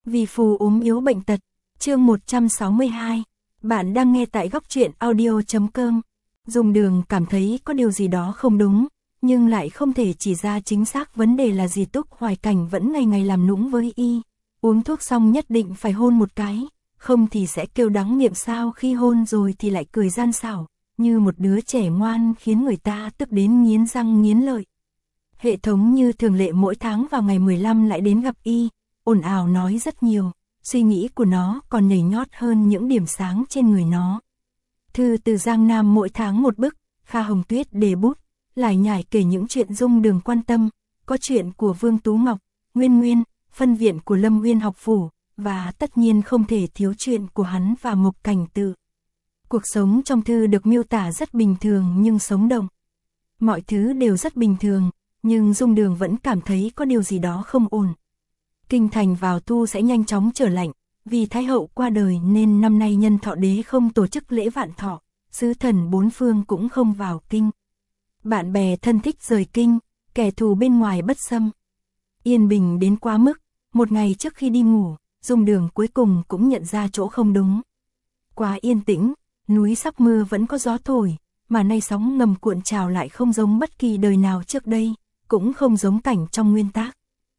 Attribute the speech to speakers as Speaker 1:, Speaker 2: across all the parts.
Speaker 1: Vì phù ốm yếu bệnh tật, chương 162. Bạn đang nghe tại góc truyện audio.com. Dung Đường cảm thấy có điều gì đó không đúng, nhưng lại không thể chỉ ra chính xác vấn đề là gì. Túc Hoài Cảnh vẫn ngày ngày làm nũng với y, uống thuốc xong nhất định phải hôn một cái, không thì sẽ kêu đắng miệng sao, khi hôn rồi thì lại cười gian xảo, như một đứa trẻ ngoan khiến người ta tức đến nghiến răng nghiến lợi. Hệ thống như thường lệ mỗi tháng vào ngày 15 lại đến gặp y, ồn ào nói rất nhiều, suy nghĩ của nó còn nhảy nhót hơn những điểm sáng trên người nó. Thư từ Giang Nam mỗi tháng một bức, Kha Hồng Tuyết đề bút, lải nhải kể những chuyện Dung Đường quan tâm, có chuyện của Vương Tú Ngọc, Nguyên Nguyên, phân viện của Lâm Nguyên học phủ, và tất nhiên không thể thiếu chuyện của hắn và Mục Cảnh Tự. Cuộc sống trong thư được miêu tả rất bình thường nhưng sống động. Mọi thứ đều rất bình thường, nhưng Dung Đường vẫn cảm thấy có điều gì đó không ổn. Kinh thành vào thu sẽ nhanh chóng trở lạnh, vì Thái hậu qua đời nên năm nay Nhân Thọ đế không tổ chức lễ vạn thọ, sứ thần bốn phương cũng không vào kinh. Bạn bè thân thích rời kinh, kẻ thù bên ngoài bất xâm. Yên bình đến quá mức, một ngày trước khi đi ngủ, Dung Đường cuối cùng cũng nhận ra chỗ không đúng. Quá yên tĩnh, núi sắp mưa vẫn có gió thổi, mà nay sóng ngầm cuộn trào lại không giống bất kỳ đời nào trước đây, cũng không giống cảnh trong nguyên tác.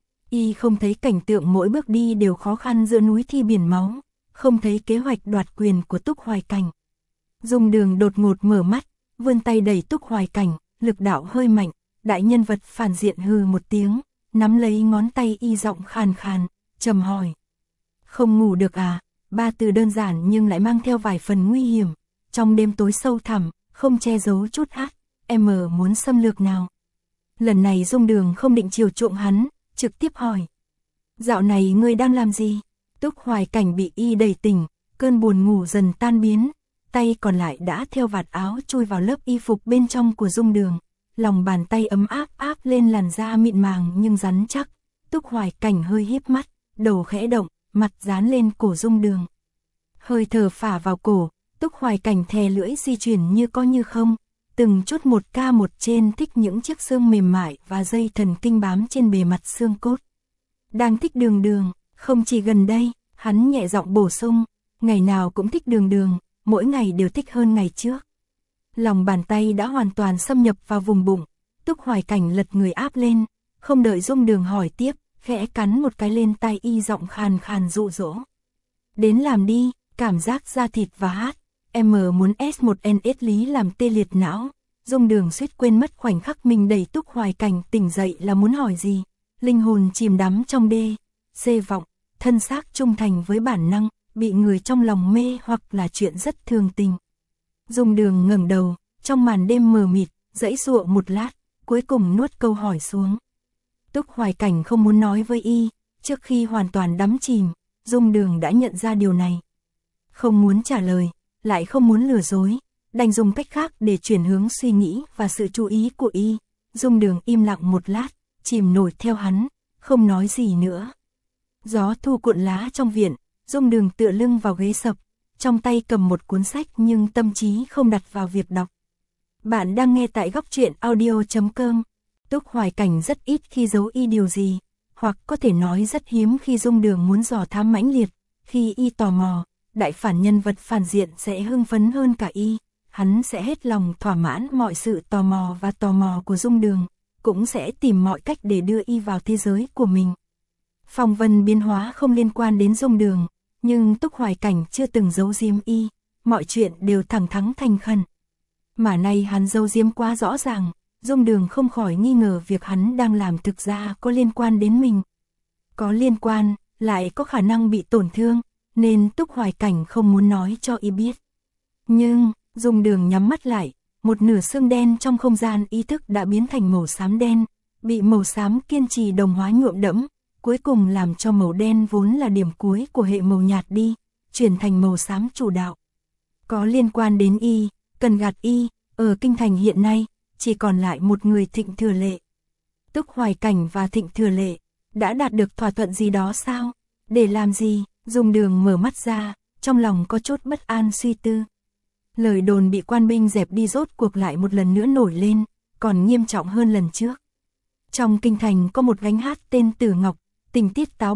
Speaker 1: Y không thấy cảnh tượng mỗi bước đi đều khó khăn giữa núi thi biển máu, không thấy kế hoạch đoạt quyền của Túc Hoài Cảnh. Dung Đường đột ngột mở mắt, vươn tay đẩy Túc Hoài Cảnh, lực đạo hơi mạnh, đại nhân vật phản diện hừ một tiếng, nắm lấy ngón tay y, giọng khàn khàn, trầm hỏi. Không ngủ được à? Ba từ đơn giản nhưng lại mang theo vài phần nguy hiểm. Trong đêm tối sâu thẳm, không che giấu chút hát, em muốn xâm lược nào? Lần này Dung Đường không định chiều chuộng hắn, trực tiếp hỏi. Dạo này ngươi đang làm gì? Túc Hoài Cảnh bị y đẩy tỉnh, cơn buồn ngủ dần tan biến, tay còn lại đã theo vạt áo chui vào lớp y phục bên trong của Dung Đường. Lòng bàn tay ấm áp áp lên làn da mịn màng nhưng rắn chắc. Túc Hoài Cảnh hơi híp mắt, đầu khẽ động, mặt dán lên cổ Dung Đường. Hơi thở phả vào cổ, Túc Hoài Cảnh thè lưỡi di chuyển như có như không, từng chút một ca một trên thích những chiếc xương mềm mại và dây thần kinh bám trên bề mặt xương cốt. Đang thích Đường Đường, không chỉ gần đây, hắn nhẹ giọng bổ sung, ngày nào cũng thích Đường Đường, mỗi ngày đều thích hơn ngày trước. Lòng bàn tay đã hoàn toàn xâm nhập vào vùng bụng, Túc Hoài Cảnh lật người áp lên, không đợi Dung Đường hỏi tiếp, khẽ cắn một cái lên tay y, giọng khàn khàn dụ dỗ. Đến làm đi, cảm giác da thịt và hát, em muốn S1NS lý làm tê liệt não. Dung Đường suýt quên mất khoảnh khắc mình đẩy Túc Hoài Cảnh tỉnh dậy là muốn hỏi gì. Linh hồn chìm đắm trong đê, xê vọng, thân xác trung thành với bản năng, bị người trong lòng mê hoặc là chuyện rất thường tình. Dung Đường ngẩng đầu, trong màn đêm mờ mịt, giãy giụa một lát, cuối cùng nuốt câu hỏi xuống. Túc Hoài Cảnh không muốn nói với y, trước khi hoàn toàn đắm chìm, Dung Đường đã nhận ra điều này. Không muốn trả lời, lại không muốn lừa dối, đành dùng cách khác để chuyển hướng suy nghĩ và sự chú ý của y. Dung Đường im lặng một lát, chìm nổi theo hắn, không nói gì nữa. Gió thu cuộn lá trong viện, Dung Đường tựa lưng vào ghế sập, trong tay cầm một cuốn sách nhưng tâm trí không đặt vào việc đọc. Bạn đang nghe tại góc truyện audio.com. Túc Hoài Cảnh rất ít khi giấu y điều gì, hoặc có thể nói rất hiếm khi Dung Đường muốn dò thám mãnh liệt. Khi y tò mò, đại phản nhân vật phản diện sẽ hưng phấn hơn cả y, hắn sẽ hết lòng thỏa mãn mọi sự tò mò và tò mò của Dung Đường, cũng sẽ tìm mọi cách để đưa y vào thế giới của mình. Phong vân biến hóa không liên quan đến Dung Đường, nhưng Túc Hoài Cảnh chưa từng giấu giếm y, mọi chuyện đều thẳng thắn thành khẩn. Mà nay hắn giấu giếm quá rõ ràng, Dung Đường không khỏi nghi ngờ việc hắn đang làm thực ra có liên quan đến mình. Có liên quan, lại có khả năng bị tổn thương, nên Túc Hoài Cảnh không muốn nói cho y biết. Nhưng, Dung Đường nhắm mắt lại, một nửa xương đen trong không gian ý thức đã biến thành màu xám đen, bị màu xám kiên trì đồng hóa nhuộm đẫm, cuối cùng làm cho màu đen vốn là điểm cuối của hệ màu nhạt đi, chuyển thành màu xám chủ đạo. Có liên quan đến y, cần gạt y, ở kinh thành hiện nay, chỉ còn lại một người, Thịnh Thừa Lệ. Túc Hoài Cảnh và Thịnh Thừa Lệ đã đạt được thỏa thuận gì đó sao? Để làm gì? Dung Đường mở mắt ra, trong lòng có chút bất an suy tư. Lời đồn bị quan binh dẹp đi rốt cuộc lại một lần nữa nổi lên, còn nghiêm trọng hơn lần trước. Trong kinh thành có một gánh hát tên Tử Ngọc, tình tiết táo bạo,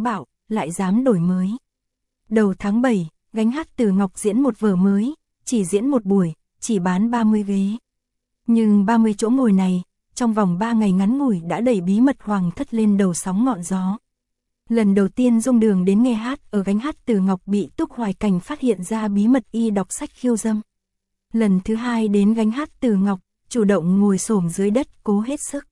Speaker 1: lại dám đổi mới. Đầu tháng 7, Gánh hát từ Ngọc diễn một vở mới, chỉ diễn một buổi, chỉ bán 30 ghế. Nhưng 30 chỗ ngồi này, trong vòng 3 ngày ngắn ngủi đã đẩy bí mật Hoàng thất lên đầu sóng ngọn gió. Lần đầu tiên Dung Đường đến nghe hát ở Gánh hát từ Ngọc bị Túc Hoài Cảnh phát hiện ra bí mật y đọc sách khiêu dâm. Lần thứ hai đến Gánh hát từ Ngọc, chủ động ngồi xổm dưới đất cố hết sức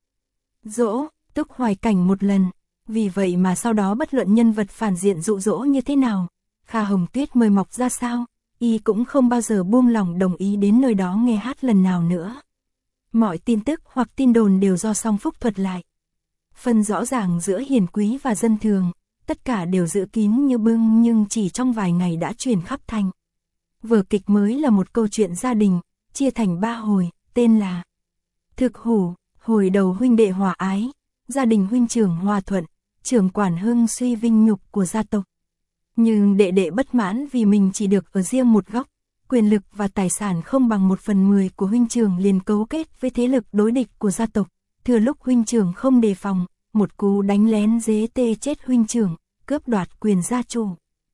Speaker 1: dỗ Túc Hoài Cảnh một lần. Vì vậy mà sau đó bất luận nhân vật phản diện dụ dỗ như thế nào, Kha Hồng Tuyết mời mọc ra sao, y cũng không bao giờ buông lòng đồng ý đến nơi đó nghe hát lần nào nữa. Mọi tin tức hoặc tin đồn đều do Song Phúc thuật lại. Phân rõ ràng giữa hiền quý và dân thường, tất cả đều giữ kín như bưng nhưng chỉ trong vài ngày đã truyền khắp thành. Vở kịch mới là một câu chuyện gia đình, chia thành 3 hồi, tên là Thực Hủ. Hồi đầu huynh đệ hòa ái, gia đình huynh trưởng hòa thuận, trưởng quản hưng suy vinh nhục của gia tộc. Nhưng đệ đệ bất mãn vì mình chỉ được ở riêng một góc, quyền lực và tài sản không bằng 1/10 của huynh trưởng liền cấu kết với thế lực đối địch của gia tộc. Thừa lúc huynh trưởng không đề phòng, một cú đánh lén dế tê chết huynh trưởng, cướp đoạt quyền gia chủ.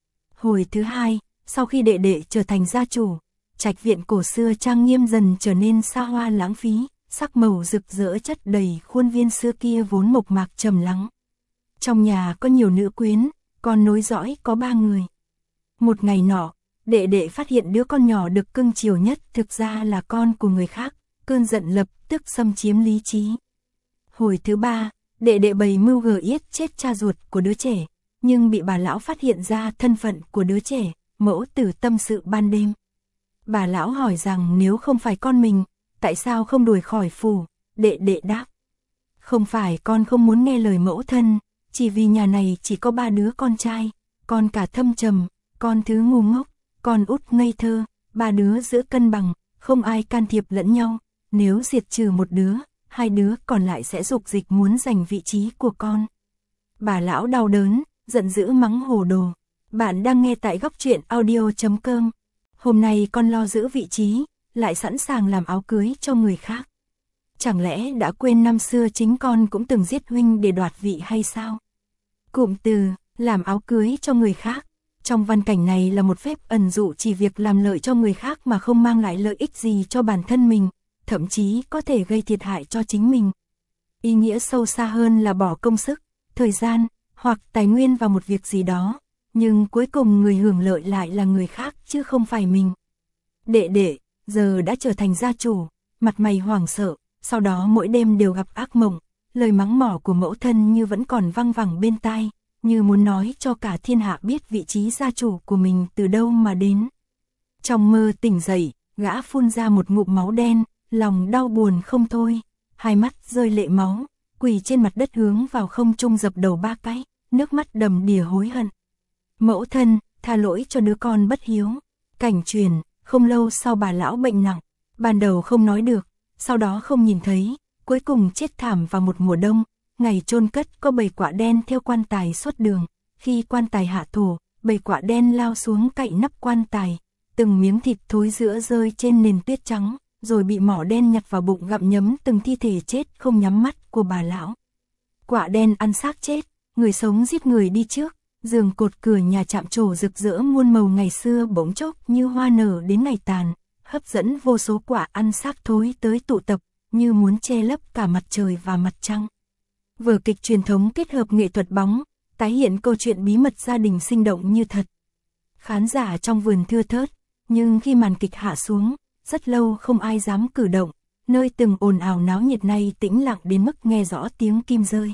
Speaker 1: Hồi thứ hai, sau khi đệ đệ trở thành gia chủ, trạch viện cổ xưa trang nghiêm dần trở nên xa hoa lãng phí, sắc màu rực rỡ chất đầy khuôn viên xưa kia vốn mộc mạc trầm lắng. Trong nhà có nhiều nữ quyến, con nối dõi có 3 người. Một ngày nọ, đệ đệ phát hiện đứa con nhỏ được cưng chiều nhất thực ra là con của người khác, cơn giận lập tức xâm chiếm lý trí. Hồi thứ ba, đệ đệ bày mưu gờ yết chết cha ruột của đứa trẻ, nhưng bị bà lão phát hiện ra thân phận của đứa trẻ, mẫu tử tâm sự ban đêm. Bà lão hỏi rằng nếu không phải con mình, tại sao không đuổi khỏi phủ? Đệ đệ đáp: không phải con không muốn nghe lời mẫu thân, chỉ vì nhà này chỉ có 3 đứa con trai, con cả thâm trầm, con thứ ngu ngốc, con út ngây thơ, 3 đứa giữ cân bằng, không ai can thiệp lẫn nhau, nếu diệt trừ một đứa, 2 đứa còn lại sẽ dục dịch muốn giành vị trí của con. Bà lão đau đớn, giận dữ mắng hồ đồ. Bạn đang nghe tại góc truyện audio.com. Hôm nay con lo giữ vị trí, lại sẵn sàng làm áo cưới cho người khác. Chẳng lẽ đã quên năm xưa chính con cũng từng giết huynh để đoạt vị hay sao? Cụm từ làm áo cưới cho người khác trong văn cảnh này là một phép ẩn dụ chỉ việc làm lợi cho người khác mà không mang lại lợi ích gì cho bản thân mình, thậm chí có thể gây thiệt hại cho chính mình. Ý nghĩa sâu xa hơn là bỏ công sức, thời gian hoặc tài nguyên vào một việc gì đó, nhưng cuối cùng người hưởng lợi lại là người khác chứ không phải mình. Đệ đệ giờ đã trở thành gia chủ, mặt mày hoảng sợ, sau đó mỗi đêm đều gặp ác mộng, lời mắng mỏ của mẫu thân như vẫn còn văng vẳng bên tai, như muốn nói cho cả thiên hạ biết vị trí gia chủ của mình từ đâu mà đến. Trong mơ tỉnh dậy, gã phun ra một ngụm máu đen, lòng đau buồn không thôi, hai mắt rơi lệ máu, quỳ trên mặt đất hướng vào không trung dập đầu 3 cái, nước mắt đầm đìa hối hận. Mẫu thân, tha lỗi cho đứa con bất hiếu. Cảnh truyền, không lâu sau bà lão bệnh nặng, ban đầu không nói được, sau đó không nhìn thấy, cuối cùng chết thảm vào một mùa đông. Ngày chôn cất có bầy quạ đen theo quan tài suốt đường, khi quan tài hạ thổ, bầy quạ đen lao xuống cậy nắp quan tài, từng miếng thịt thối rữa rơi trên nền tuyết trắng, rồi bị mỏ đen nhặt vào bụng gặm nhấm từng thi thể chết không nhắm mắt của bà lão. Quạ đen ăn xác chết, người sống giết người đi trước, giường cột cửa nhà chạm trổ rực rỡ muôn màu ngày xưa bỗng chốc như hoa nở đến ngày tàn, hấp dẫn vô số quạ ăn xác thối tới tụ tập, như muốn che lấp cả mặt trời và mặt trăng. Vở kịch truyền thống kết hợp nghệ thuật bóng, tái hiện câu chuyện bí mật gia đình sinh động như thật. Khán giả trong vườn thưa thớt, nhưng khi màn kịch hạ xuống, rất lâu không ai dám cử động, nơi từng ồn ào náo nhiệt này tĩnh lặng đến mức nghe rõ tiếng kim rơi.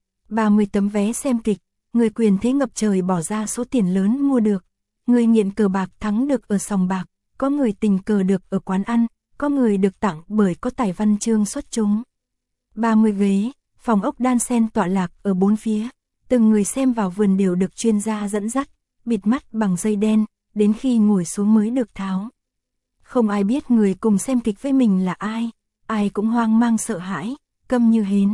Speaker 1: 30 tấm vé xem kịch, người quyền thế ngập trời bỏ ra số tiền lớn mua được, người nghiện cờ bạc thắng được ở sòng bạc, có người tình cờ được ở quán ăn, có người được tặng bởi có tài văn chương xuất chúng. 30 ghế, phòng ốc đan sen tọa lạc ở 4 phía, từng người xem vào vườn đều được chuyên gia dẫn dắt, bịt mắt bằng dây đen, đến khi ngồi xuống mới được tháo. Không ai biết người cùng xem kịch với mình là ai, ai cũng hoang mang sợ hãi, câm như hến.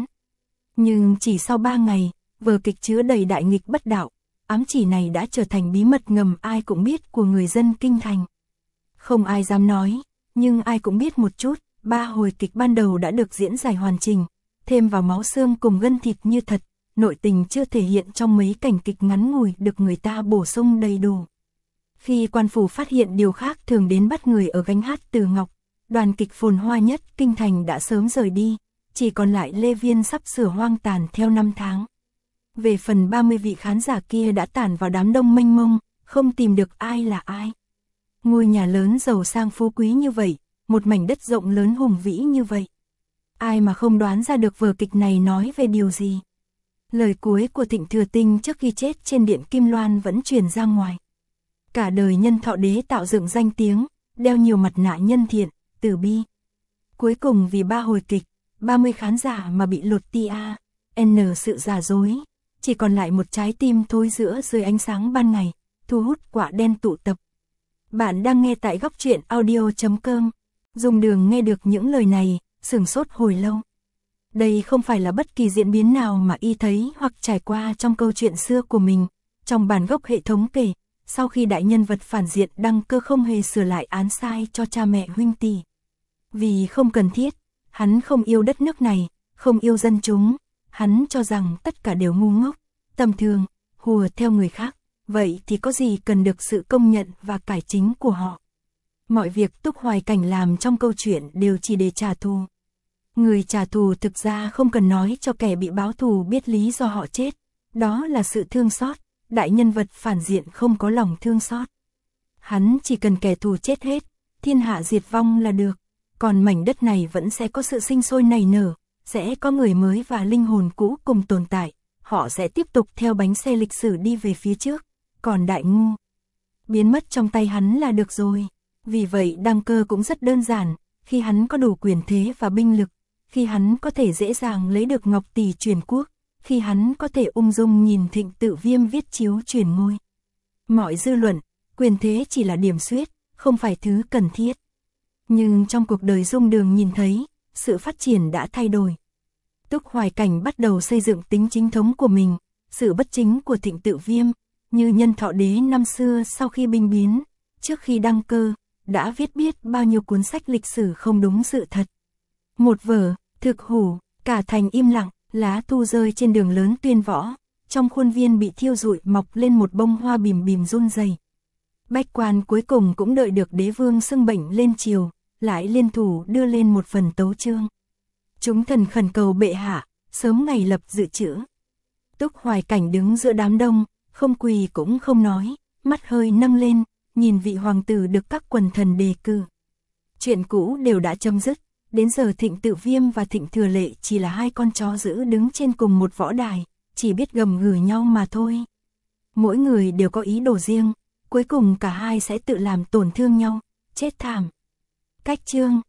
Speaker 1: Nhưng chỉ sau 3 ngày, vở kịch chứa đầy đại nghịch bất đạo, ám chỉ này đã trở thành bí mật ngầm ai cũng biết của người dân kinh thành. Không ai dám nói, nhưng ai cũng biết một chút, 3 hồi kịch ban đầu đã được diễn giải hoàn chỉnh, thêm vào máu xương cùng gân thịt như thật, nội tình chưa thể hiện trong mấy cảnh kịch ngắn ngủi được người ta bổ sung đầy đủ. Khi quan phủ phát hiện điều khác thường đến bắt người ở gánh hát Từ Ngọc, đoàn kịch phồn hoa nhất kinh thành đã sớm rời đi, chỉ còn lại Lê Viên sắp sửa hoang tàn theo năm tháng. Về phần 30 vị khán giả kia đã tản vào đám đông mênh mông, không tìm được ai là ai. Ngôi nhà lớn giàu sang phú quý như vậy, một mảnh đất rộng lớn hùng vĩ như vậy. Ai mà không đoán ra được vở kịch này nói về điều gì. Lời cuối của Thịnh Thừa Tinh trước khi chết trên điện Kim Loan vẫn truyền ra ngoài. Cả đời Nhân Thọ Đế tạo dựng danh tiếng, đeo nhiều mặt nạ nhân thiện, từ bi. Cuối cùng vì 3 hồi kịch, 30 khán giả mà bị lột tia, sự giả dối, chỉ còn lại một trái tim thối rữa dưới ánh sáng ban ngày, thu hút quả đen tụ tập. Bạn đang nghe tại Góc Truyện Audio.com. Dùng đường nghe được những lời này, sửng sốt hồi lâu. Đây không phải là bất kỳ diễn biến nào mà y thấy hoặc trải qua trong câu chuyện xưa của mình. Trong bản gốc hệ thống kể, sau khi đại nhân vật phản diện Đăng Cơ không hề sửa lại án sai cho cha mẹ huynh tỷ. Vì không cần thiết, hắn không yêu đất nước này, không yêu dân chúng, hắn cho rằng tất cả đều ngu ngốc, tầm thường, hùa theo người khác, vậy thì có gì cần được sự công nhận và cải chính của họ. Mọi việc Túc Hoài Cảnh làm trong câu chuyện đều chỉ để trả thù. Người trả thù thực ra không cần nói cho kẻ bị báo thù biết lý do họ chết, đó là sự thương xót, đại nhân vật phản diện không có lòng thương xót. Hắn chỉ cần kẻ thù chết hết, thiên hạ diệt vong là được, còn mảnh đất này vẫn sẽ có sự sinh sôi nảy nở, sẽ có người mới và linh hồn cũ cùng tồn tại, họ sẽ tiếp tục theo bánh xe lịch sử đi về phía trước, còn đại ngu biến mất trong tay hắn là được rồi. Vì vậy Đăng Cơ cũng rất đơn giản, khi hắn có đủ quyền thế và binh lực, khi hắn có thể dễ dàng lấy được Ngọc Tỷ truyền quốc, khi hắn có thể ung dung nhìn Thịnh Tự Viêm viết chiếu truyền ngôi. Mọi dư luận, quyền thế chỉ là điểm xuyết, không phải thứ cần thiết. Nhưng trong cuộc đời Dung Đường nhìn thấy, sự phát triển đã thay đổi. Túc Hoài Cảnh bắt đầu xây dựng tính chính thống của mình, sự bất chính của Thịnh Tự Viêm, như Nhân Thọ Đế năm xưa sau khi binh biến, trước khi đăng cơ, đã viết biết bao nhiêu cuốn sách lịch sử không đúng sự thật. Một vở, thực hủ, cả thành im lặng, lá thu rơi trên đường lớn Tuyên Võ, trong khuôn viên bị thiêu rụi mọc lên một bông hoa bìm bìm run rẩy. Bách quan cuối cùng cũng đợi được đế vương xưng bệnh lên triều, lại liên thủ đưa lên một phần tấu chương. Chúng thần khẩn cầu bệ hạ, sớm ngày lập dự trữ. Túc Hoài Cảnh đứng giữa đám đông, không quỳ cũng không nói, mắt hơi nâng lên, nhìn vị hoàng tử được các quần thần đề cử. Chuyện cũ đều đã chấm dứt, đến giờ Thịnh Tự Viêm và Thịnh Thừa Lệ chỉ là hai con chó dữ đứng trên cùng một võ đài, chỉ biết gầm gừ nhau mà thôi. Mỗi người đều có ý đồ riêng, cuối cùng cả hai sẽ tự làm tổn thương nhau, chết thảm. Cách chương